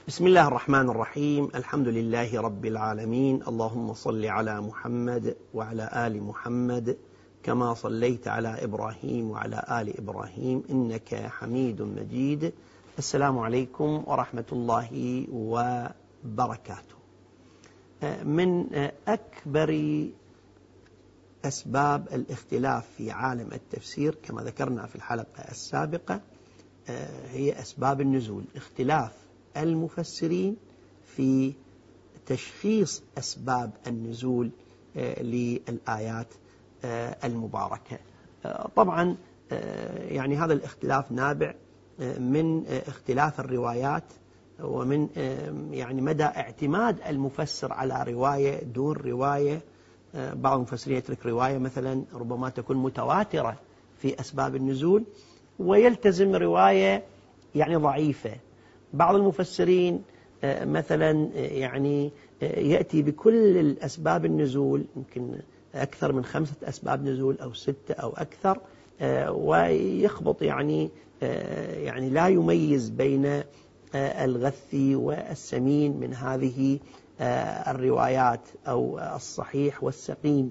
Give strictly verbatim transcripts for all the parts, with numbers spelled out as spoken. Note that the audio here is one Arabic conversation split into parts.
بسم الله الرحمن الرحيم. الحمد لله رب العالمين. اللهم صل على محمد وعلى آل محمد كما صليت على إبراهيم وعلى آل إبراهيم إنك حميد مجيد. السلام عليكم ورحمة الله وبركاته. من أكبر أسباب الاختلاف في عالم التفسير كما ذكرنا في الحلقة السابقة هي أسباب النزول، اختلاف المفسرين في تشخيص أسباب النزول للآيات المباركة. طبعا يعني هذا الاختلاف نابع من اختلاف الروايات ومن يعني مدى اعتماد المفسر على رواية دون رواية. بعض المفسرين يترك رواية مثلا ربما تكون متواترة في أسباب النزول ويلتزم رواية يعني ضعيفة. بعض المفسرين مثلا يعني يأتي بكل الأسباب النزول، يمكن أكثر من خمسة أسباب نزول أو ستة أو أكثر، ويخبط يعني يعني لا يميز بين الغثي والسمين من هذه الروايات أو الصحيح والسقيم.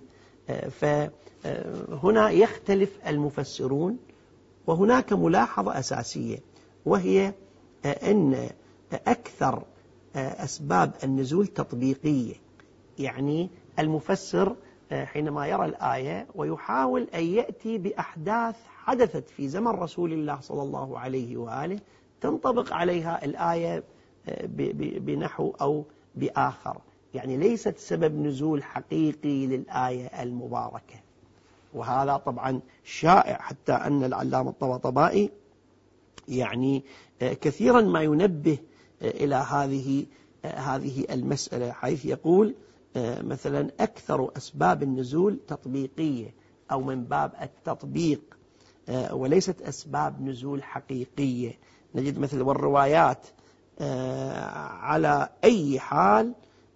فهنا يختلف المفسرون. وهناك ملاحظة أساسية وهي أن أكثر أسباب النزول تطبيقية، يعني المفسر حينما يرى الآية ويحاول أن يأتي بأحداث حدثت في زمن رسول الله صلى الله عليه وآله تنطبق عليها الآية بنحو أو بآخر، يعني ليست سبب نزول حقيقي للآية المباركة. وهذا طبعا شائع حتى أن العلامة الطباطبائي يعني كثيرا ما ينبه إلى هذه هذه المسألة، حيث يقول مثلا أكثر أسباب النزول تطبيقية أو من باب التطبيق وليست أسباب نزول حقيقية. نجد مثل والروايات على أي حال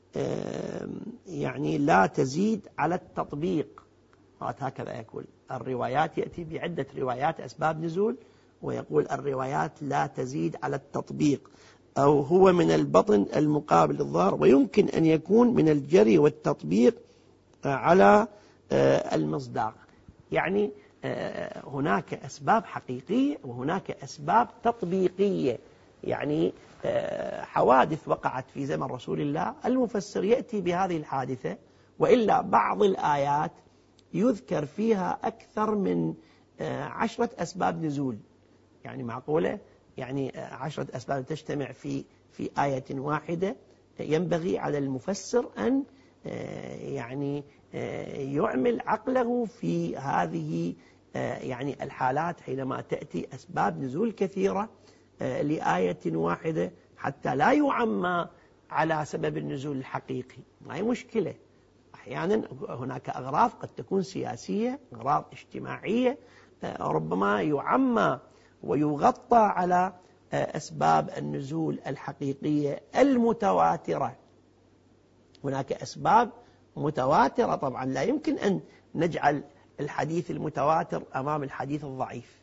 يعني لا تزيد على التطبيق. هكذا يقول الروايات، يأتي بعدة روايات أسباب نزول ويقول الروايات لا تزيد على التطبيق، أو هو من البطن المقابل للظاهر، ويمكن أن يكون من الجري والتطبيق على المصداق. يعني هناك أسباب حقيقية وهناك أسباب تطبيقية، يعني حوادث وقعت في زمن رسول الله المفسر يأتي بهذه الحادثة، وإلا بعض الآيات يذكر فيها أكثر من عشرة أسباب نزول. يعني معقولة يعني عشرة أسباب تجتمع في في آية واحدة. ينبغي على المفسر أن يعني يعمل عقله في هذه يعني الحالات حينما تأتي أسباب نزول كثيرة لآية واحدة، حتى لا يعمى على سبب النزول الحقيقي. ما هي مشكلة. أحيانا هناك أغراض قد تكون سياسية، أغراض اجتماعية، ربما يعمى ويغطى على أسباب النزول الحقيقية المتواترة. هناك أسباب متواترة طبعا لا يمكن أن نجعل الحديث المتواتر أمام الحديث الضعيف.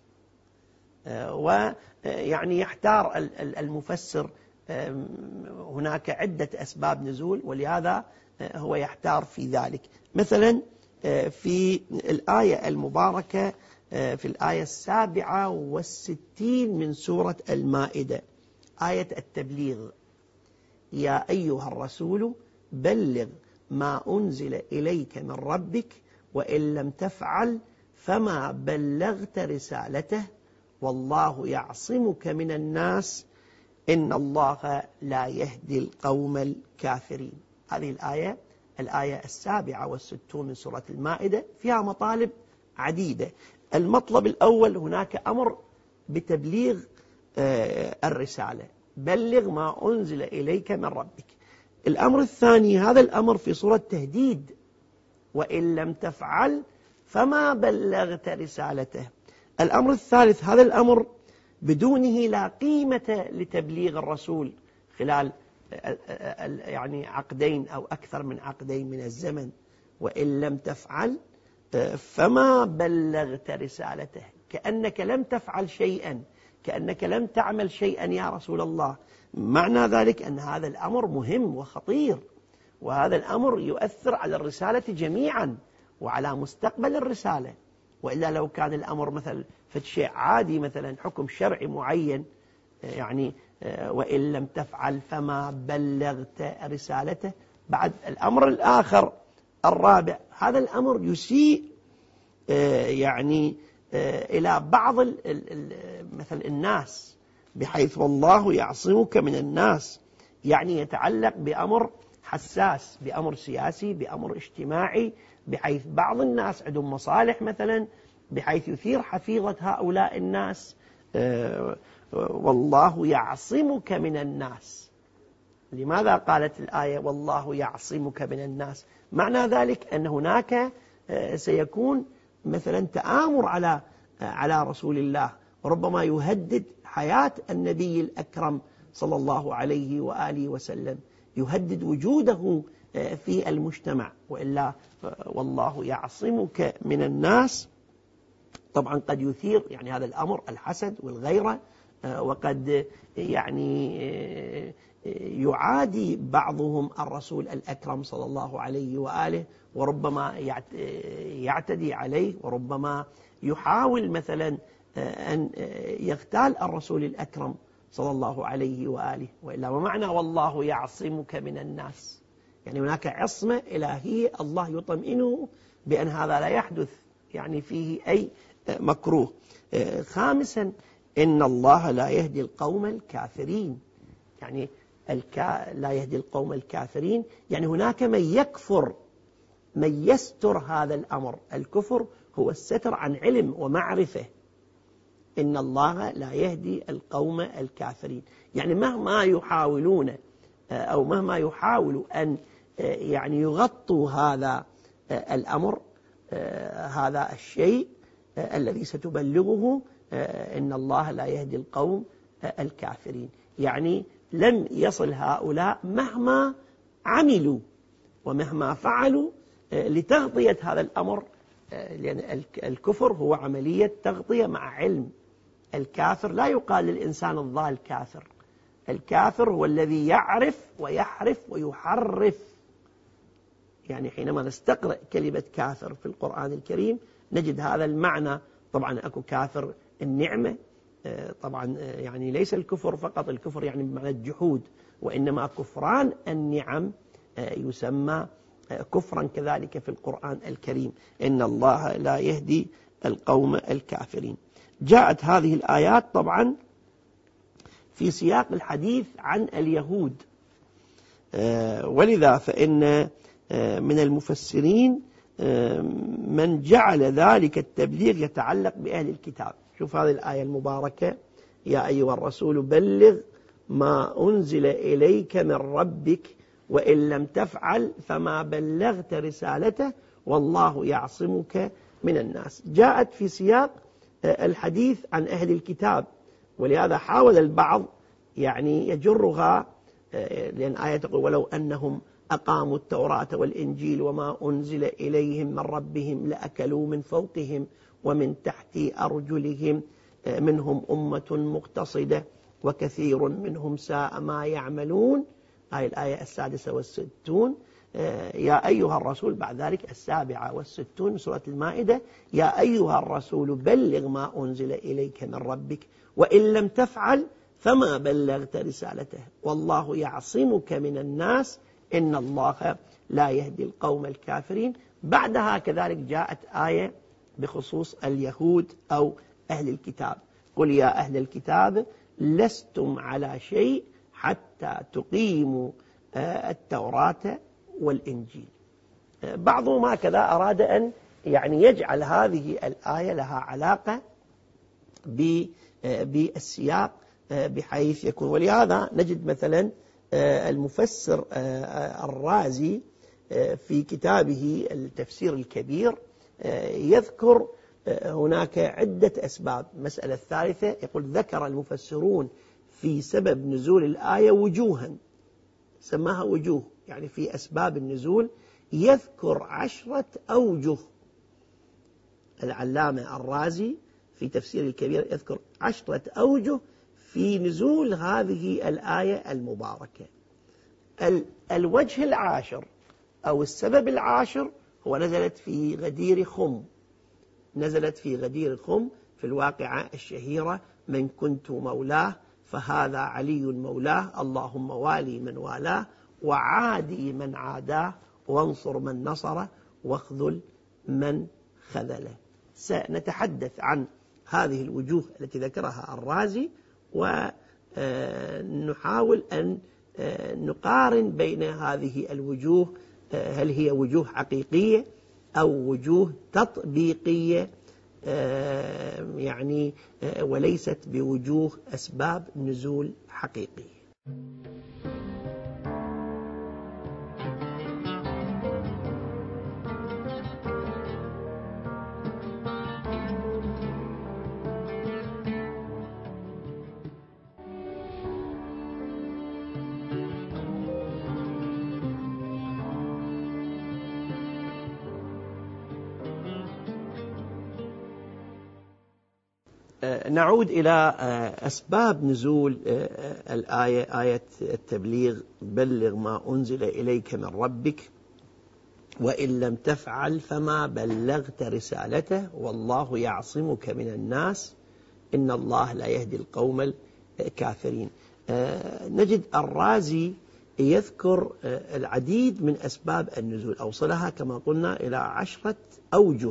ويعني يحتار المفسر، هناك عدة أسباب نزول ولهذا هو يحتار في ذلك. مثلا في الآية المباركة في الآية السابعة والستين من سورة المائدة، آية التبليغ: يا أيها الرسول بلغ ما أنزل إليك من ربك وإن لم تفعل فما بلغت رسالته والله يعصمك من الناس إن الله لا يهدي القوم الكافرين. هذه الآية الآية السابعة والستون من سورة المائدة فيها مطالب عديدة. المطلب الأول هناك أمر بتبليغ الرسالة، بلغ ما أنزل إليك من ربك. الأمر الثاني هذا الأمر في صورة تهديد: وإن لم تفعل فما بلغت رسالته. الأمر الثالث هذا الأمر بدونه لا قيمة لتبليغ الرسول خلال يعني عقدين أو أكثر من عقدين من الزمن. وإن لم تفعل فما بلغت رسالته، كأنك لم تفعل شيئا كأنك لم تعمل شيئا يا رسول الله. معنى ذلك أن هذا الأمر مهم وخطير، وهذا الأمر يؤثر على الرسالة جميعا وعلى مستقبل الرسالة. وإلا لو كان الأمر مثل شيء عادي، مثلا حكم شرعي معين، يعني وإن لم تفعل فما بلغت رسالته. بعد الأمر الآخر الرابع، هذا الأمر يسيء يعني إلى بعض مثل الناس، بحيث والله يعصمك من الناس، يعني يتعلق بأمر حساس، بأمر سياسي، بأمر اجتماعي، بحيث بعض الناس عندهم مصالح مثلا، بحيث يثير حفيظة هؤلاء الناس. والله يعصمك من الناس. لماذا قالت الآية والله يعصمك من الناس؟ معنى ذلك أن هناك سيكون مثلا تآمر على على رسول الله، وربما يهدد حياة النبي الأكرم صلى الله عليه وآله وسلم، يهدد وجوده في المجتمع. وإلا والله يعصمك من الناس طبعا قد يثير يعني هذا الأمر الحسد والغيرة، وقد يعني يعادي بعضهم الرسول الأكرم صلى الله عليه وآله، وربما يعتدي عليه، وربما يحاول مثلا أن يغتال الرسول الأكرم صلى الله عليه وآله. وإلا ومعنى والله يعصمك من الناس، يعني هناك عصمة إلهية، الله يطمئنه بأن هذا لا يحدث يعني فيه أي مكروه. خامسا، إن الله لا يهدي القوم الكافرين. يعني الكا لا يهدي القوم الكافرين، يعني هناك من يكفر، من يستر هذا الأمر. الكفر هو الستر عن علم ومعرفة. إن الله لا يهدي القوم الكافرين، يعني مهما يحاولون أو مهما يحاولوا أن يعني يغطوا هذا الأمر، هذا الشيء الذي ستبلغه، إن الله لا يهدي القوم الكافرين، يعني لن يصل هؤلاء مهما عملوا ومهما فعلوا لتغطية هذا الأمر، لأن الكفر هو عملية تغطية مع علم. الكافر لا يقال للإنسان الضال كافر، الكافر هو الذي يعرف ويحرف ويحرف. يعني حينما نستقرأ كلمة كافر في القرآن الكريم نجد هذا المعنى. طبعا أكو كافر النعمة، طبعا يعني ليس الكفر فقط الكفر يعني بمعنى الجحود، وإنما كفران النعم يسمى كفرا كذلك في القرآن الكريم. إن الله لا يهدي القوم الكافرين. جاءت هذه الآيات طبعا في سياق الحديث عن اليهود، ولذا فإن من المفسرين من جعل ذلك التبليغ يتعلق بأهل الكتاب. شوف هذه الآية المباركة: يا أيها الرسول بلغ ما أنزل إليك من ربك وإن لم تفعل فما بلغت رسالته والله يعصمك من الناس. جاءت في سياق الحديث عن أهل الكتاب، ولهذا حاول البعض يعني يجرها، لأن آية تقول ولو أنهم أقاموا التوراة والإنجيل وما أنزل إليهم من ربهم لأكلوا من فوقهم ومن تحت أرجلهم منهم أمة مقتصدة وكثير منهم ساء ما يعملون. هاي الآية السادسة والستون. يا أيها الرسول بعد ذلك السابعة والستون سورة المائدة: يا أيها الرسول بلغ ما أنزل إليك من ربك وإن لم تفعل فما بلغت رسالته والله يعصمك من الناس إن الله لا يهدي القوم الكافرين. بعدها كذلك جاءت آية بخصوص اليهود أو أهل الكتاب: قل يا أهل الكتاب لستم على شيء حتى تقيموا التوراة والإنجيل. بعضهم هكذا أراد أن يعني يجعل هذه الآية لها علاقة بالسياق بحيث يكون، ولهذا نجد مثلا المفسر الرازي في كتابه التفسير الكبير يذكر هناك عدة أسباب. المسألة الثالثة يقول: ذكر المفسرون في سبب نزول الآية وجوها، سماها وجوه، يعني في أسباب النزول يذكر عشرة أوجه. العلامة الرازي في تفسير الكبير يذكر عشرة أوجه في نزول هذه الآية المباركة. الوجه العاشر أو السبب العاشر هو نزلت في غدير خم، نزلت في غدير خم في الواقعة الشهيرة: من كنت مولاه فهذا علي مولاه، اللهم والي من والاه وعادي من عاداه وانصر من نصره واخذل من خذله. سنتحدث عن هذه الوجوه التي ذكرها الرازي، ونحاول أن نقارن بين هذه الوجوه، هل هي وجوه حقيقية أو وجوه تطبيقية يعني وليست بوجوه أسباب نزول حقيقية. نعود إلى أسباب نزول الآية، آية التبليغ: بلغ ما أنزل إليك من ربك وإن لم تفعل فما بلغت رسالته والله يعصمك من الناس إن الله لا يهدي القوم الكافرين. نجد الرازي يذكر العديد من أسباب النزول، أوصلها كما قلنا إلى عشرة أوجه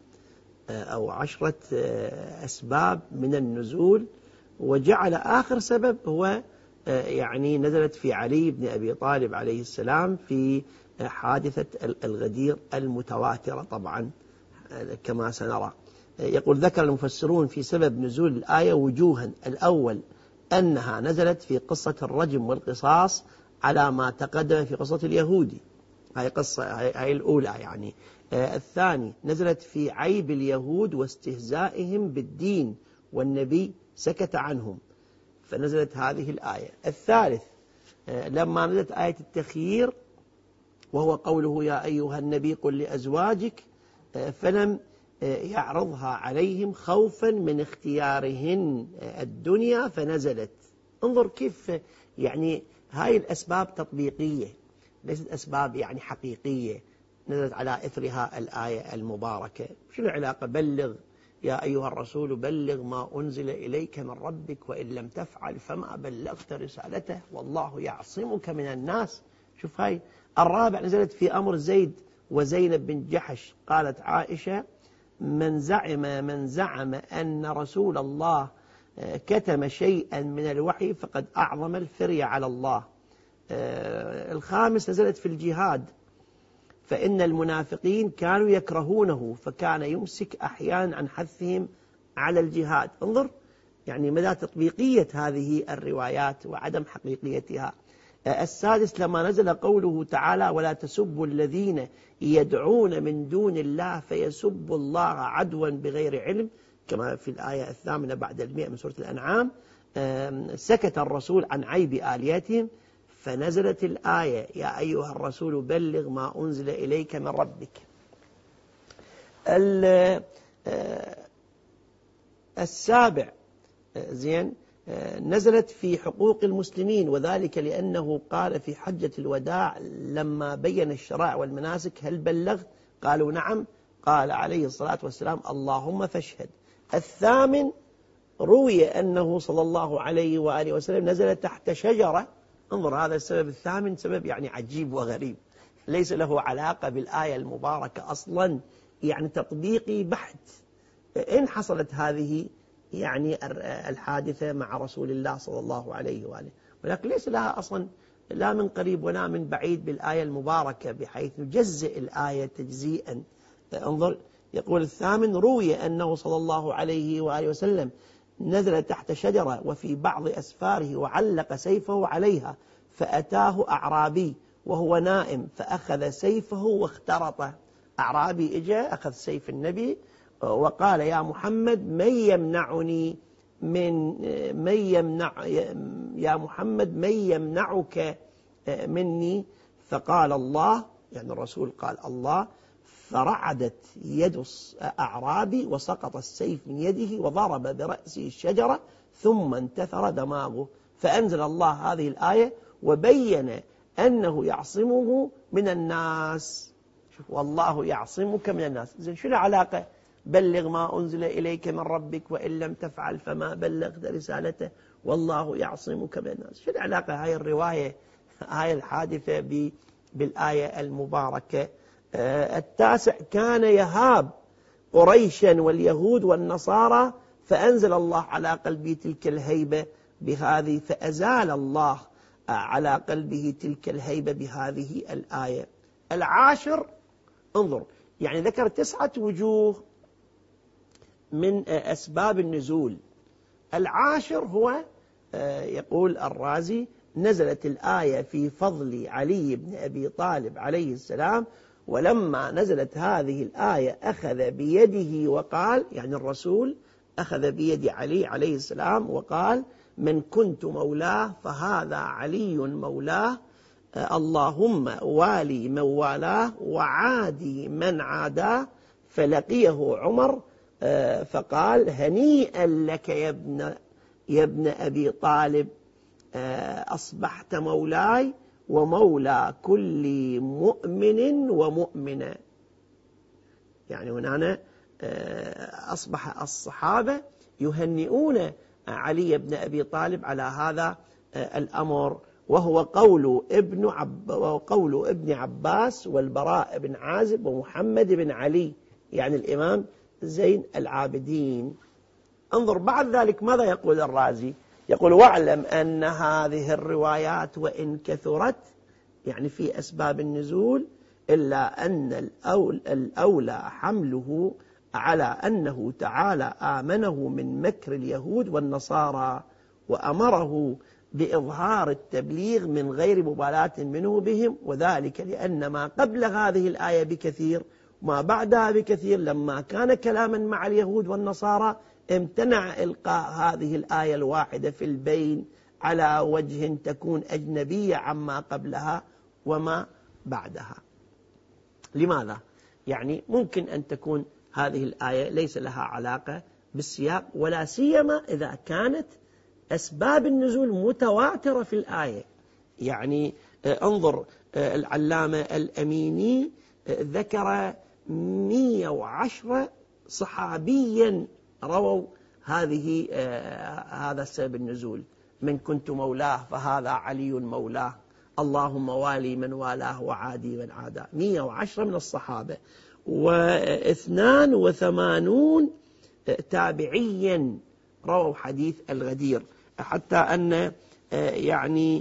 أو عشرة أسباب من النزول، وجعل آخر سبب هو يعني نزلت في علي بن أبي طالب عليه السلام في حادثة الغدير المتواترة طبعا كما سنرى. يقول: ذكر المفسرون في سبب نزول الآية وجوها: الأول أنها نزلت في قصة الرجم والقصاص على ما تقدم في قصة اليهودي، هاي قصة هاي الأولى يعني. آه الثاني نزلت في عيب اليهود واستهزائهم بالدين والنبي سكت عنهم فنزلت هذه الآية. الثالث آه لما نزلت آية التخيير وهو قوله: يا أيها النبي قل لأزواجك، آه فلم آه يعرضها عليهم خوفا من اختيارهن الدنيا فنزلت. انظر كيف يعني هاي الأسباب تطبيقية ليست أسباب يعني حقيقية، نزلت على إثرها الآية المباركة. شو العلاقة؟ بلغ يا أيها الرسول بلغ ما أنزل إليك من ربك وإن لم تفعل فما بلغت رسالته والله يعصمك من الناس. شوف هاي. الرابع نزلت في أمر زيد وزينب بن جحش. قالت عائشة: من زعم من زعم أن رسول الله كتم شيئا من الوحي فقد أعظم الفري على الله. الخامس نزلت في الجهاد: فإن المنافقين كانوا يكرهونه فكان يمسك أحيانا عن حثهم على الجهاد. انظر يعني مدى تطبيقية هذه الروايات وعدم حقيقيتها. السادس لما نزل قوله تعالى: ولا تسبوا الذين يدعون من دون الله فيسبوا الله عدوا بغير علم، كما في الآية الثامنة بعد المئة من سورة الأنعام. سكت الرسول عن عيب آليتهم فنزلت الآية: يا أيها الرسول بلغ ما أنزل إليك من ربك. السابع زين نزلت في حقوق المسلمين، وذلك لأنه قال في حجة الوداع لما بين الشرائع والمناسك: هل بلغت؟ قالوا نعم. قال عليه الصلاة والسلام: اللهم فاشهد. الثامن روي أنه صلى الله عليه وآله وسلم نزل تحت شجرة. انظر هذا السبب الثامن سبب يعني عجيب وغريب، ليس له علاقة بالآية المباركة أصلا، يعني تطبيقي بحت. إن حصلت هذه يعني الحادثة مع رسول الله صلى الله عليه وآله، ولكن ليس لها أصلا لا من قريب ولا من بعيد بالآية المباركة بحيث نجزئ الآية تجزيئا. انظر يقول الثامن: روي أنه صلى الله عليه وآله وسلم نزل تحت شجرة وفي بعض أسفاره وعلق سيفه عليها فأتاه أعرابي وهو نائم فأخذ سيفه واخترطه. أعرابي إجا أخذ سيف النبي وقال: يا محمد من يمنعني من من يمنع يا محمد من يمنعك مني؟ فقال الله، يعني الرسول قال الله: فرعدت يد أعرابي وسقط السيف من يده وضرب برأسه الشجرة ثم انتثر دماغه. فأنزل الله هذه الآية وبين أنه يعصمه من الناس. شوف، والله يعصمك من الناس. زين، شو العلاقة؟ بلغ ما أنزل إليك من ربك وإن لم تفعل فما بلغت رسالته والله يعصمك من الناس. شو العلاقة هاي الرواية، هاي الحادثة بالآية المباركة؟ التاسع، كان يهاب قريشا واليهود والنصارى فأنزل الله على قلبه تلك الهيبة بهذه، فأزال الله على قلبه تلك الهيبة بهذه الآية. العاشر، انظر، يعني ذكر تسعة وجوه من أسباب النزول. العاشر هو يقول الرازي: نزلت الآية في فضل علي بن أبي طالب عليه السلام، ولما نزلت هذه الآية أخذ بيده وقال، يعني الرسول أخذ بيد علي عليه السلام وقال: من كنت مولاه فهذا علي مولاه، اللهم والي من والاه وعادي من عاداه. فلقيه عمر فقال: هنيئا لك يا ابن, يا ابن أبي طالب، أصبحت مولاي ومولى كل مؤمن ومؤمنة. يعني هنا أصبح الصحابة يهنئون علي بن أبي طالب على هذا الأمر، وهو قول ابن, عب وقول ابن عباس والبراء بن عازب ومحمد بن علي، يعني الإمام زين العابدين. انظر بعد ذلك ماذا يقول الرازي؟ يقول: واعلم أن هذه الروايات وإن كثرت، يعني في أسباب النزول، إلا أن الأولى حمله على أنه تعالى آمنه من مكر اليهود والنصارى وأمره بإظهار التبليغ من غير مبالاة منه بهم، وذلك لأن ما قبل هذه الآية بكثير وما بعدها بكثير لما كان كلاما مع اليهود والنصارى امتنع إلقاء هذه الآية الواحدة في البين على وجه تكون أجنبية عما قبلها وما بعدها. لماذا؟ يعني ممكن أن تكون هذه الآية ليس لها علاقة بالسياق، ولا سيما إذا كانت أسباب النزول متواترة في الآية. يعني انظر، العلامة الأميني ذكر مئة وعشرة صحابيا رووا هذه هذا السبب النزول: من كنت مولاه فهذا علي مولاه، اللهم والي من والاه وعادي من عاداه. مئة وعشرة من الصحابة، واثنان وثمانون تابعيا رووا حديث الغدير. حتى أن يعني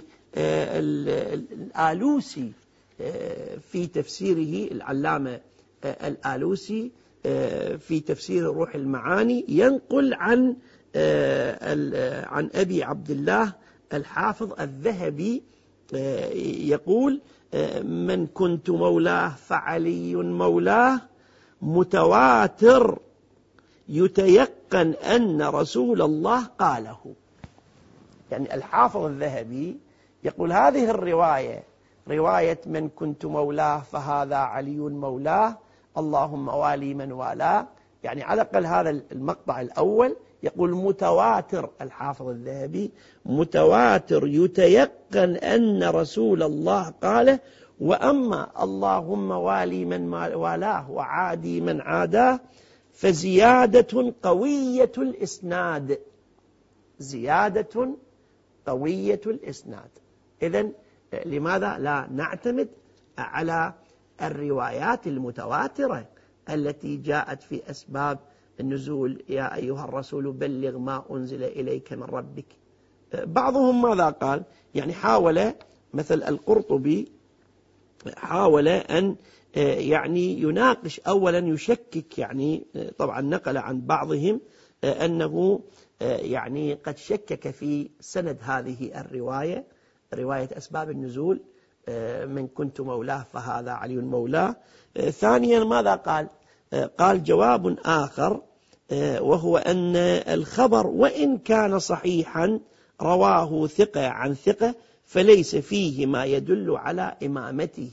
الآلوسي في تفسيره، العلامة الآلوسي في تفسير روح المعاني ينقل عن عن أبي عبد الله الحافظ الذهبي يقول: من كنت مولاه فعلي مولاه، متواتر يتيقن أن رسول الله قاله. يعني الحافظ الذهبي يقول هذه الرواية، رواية من كنت مولاه فهذا علي مولاه، اللهم والي من والاه، يعني على الأقل هذا المقطع الأول يقول متواتر، الحافظ الذهبي متواتر يتيقن أن رسول الله قاله. وأما اللهم والي من والاه وعادي من عاداه فزيادة قوية الإسناد، زيادة قوية الإسناد. إذن لماذا لا نعتمد على الروايات المتواترة التي جاءت في أسباب النزول؟ يا أيها الرسول بلغ ما أنزل إليك من ربك. بعضهم ماذا قال؟ يعني حاول، مثل القرطبي حاول أن يعني يناقش، أولا يشكك، يعني طبعا نقل عن بعضهم أنه يعني قد شكك في سند هذه الرواية، رواية أسباب النزول: من كنت مولاه فهذا علي مولاه. ثانيا ماذا قال؟ قال جواب آخر، وهو أن الخبر وإن كان صحيحا رواه ثقة عن ثقة فليس فيه ما يدل على إمامته.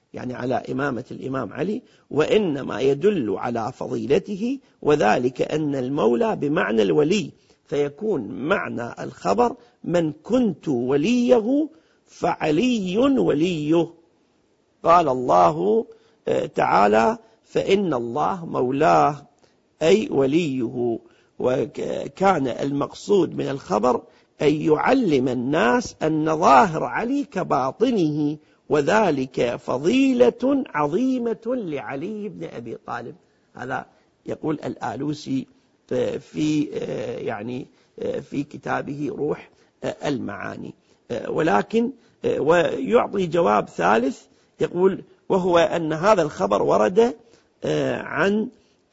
يعني على إمامة الإمام علي، وإنما يدل على فضيلته، وذلك أن المولى بمعنى الولي، فيكون معنى الخبر من كنت وليه فعلي وليه. قال الله تعالى فإن الله مولاه أي وليه. وكان المقصود من الخبر أن يعلم الناس أن ظاهر علي كباطنه، وذلك فضيلة عظيمة لعلي بن أبي طالب. هذا يقول الآلوسي في يعني في كتابه روح المعاني. ولكن ويعطي جواب ثالث يقول وهو أن هذا الخبر ورد عن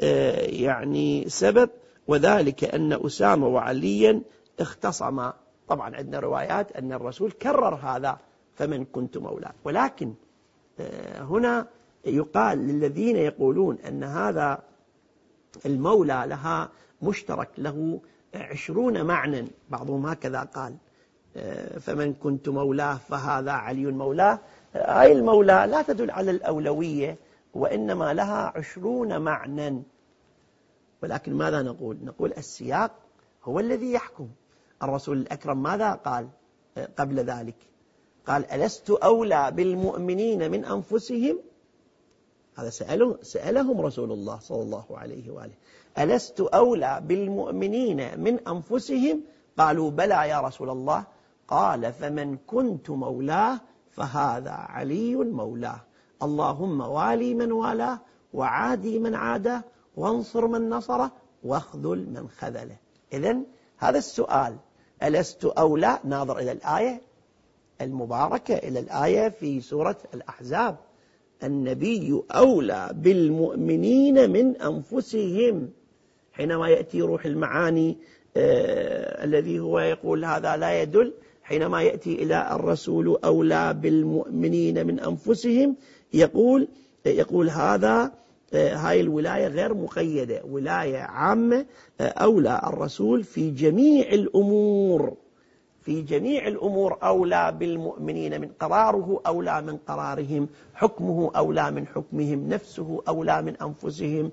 يعني سبب، وذلك أن أسامة وعليا اختصما. طبعا عندنا روايات أن الرسول كرر هذا فمن كنت مولاه، ولكن هنا يقال للذين يقولون أن هذا المولى لها مشترك له عشرون معنى، بعضهم هكذا قال فمن كنت مولاه فهذا علي مولاه. هاي المولى لا تدل على الأولوية، وإنما لها عشرون معنى. ولكن ماذا نقول؟ نقول السياق هو الذي يحكم. الرسول الأكرم ماذا قال قبل ذلك؟ قال ألست أولى بالمؤمنين من أنفسهم؟ هذا سأله سألهم رسول الله صلى الله عليه وآله، ألست أولى بالمؤمنين من أنفسهم؟ قالوا بلى يا رسول الله. قال فمن كنت مولاه فهذا علي مولاه، اللهم والي من والاه وعادي من عاداه وانصر من نصره واخذل من خذله. إذن هذا السؤال ألست أولى ناظر إلى الآية المباركة، إلى الآية في سورة الأحزاب، النبي أولى بالمؤمنين من أنفسهم. حينما يأتي روح المعاني آه الذي هو يقول هذا لا يدل، حينما يأتي إلى الرسول أولى بالمؤمنين من أنفسهم يقول يقول هذا هاي الولاية غير مقيدة، ولاية عامة، أولى الرسول في جميع الأمور، في جميع الأمور أولى بالمؤمنين، من قراره أولى من قرارهم، حكمه أولى من حكمهم، نفسه أولى من أنفسهم،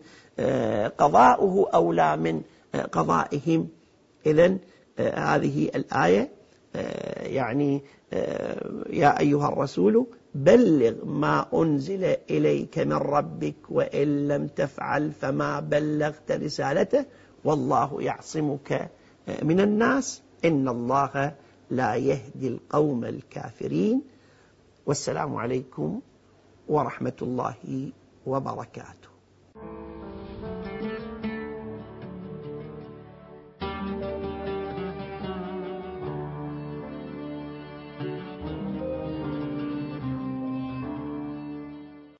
قضاؤه أولى من قضائهم. إذن هذه الآية يعني يا أيها الرسول بلغ ما أنزل إليك من ربك وإن لم تفعل فما بلغت رسالته والله يعصمك من الناس إن الله لا يهدي القوم الكافرين. والسلام عليكم ورحمة الله وبركاته.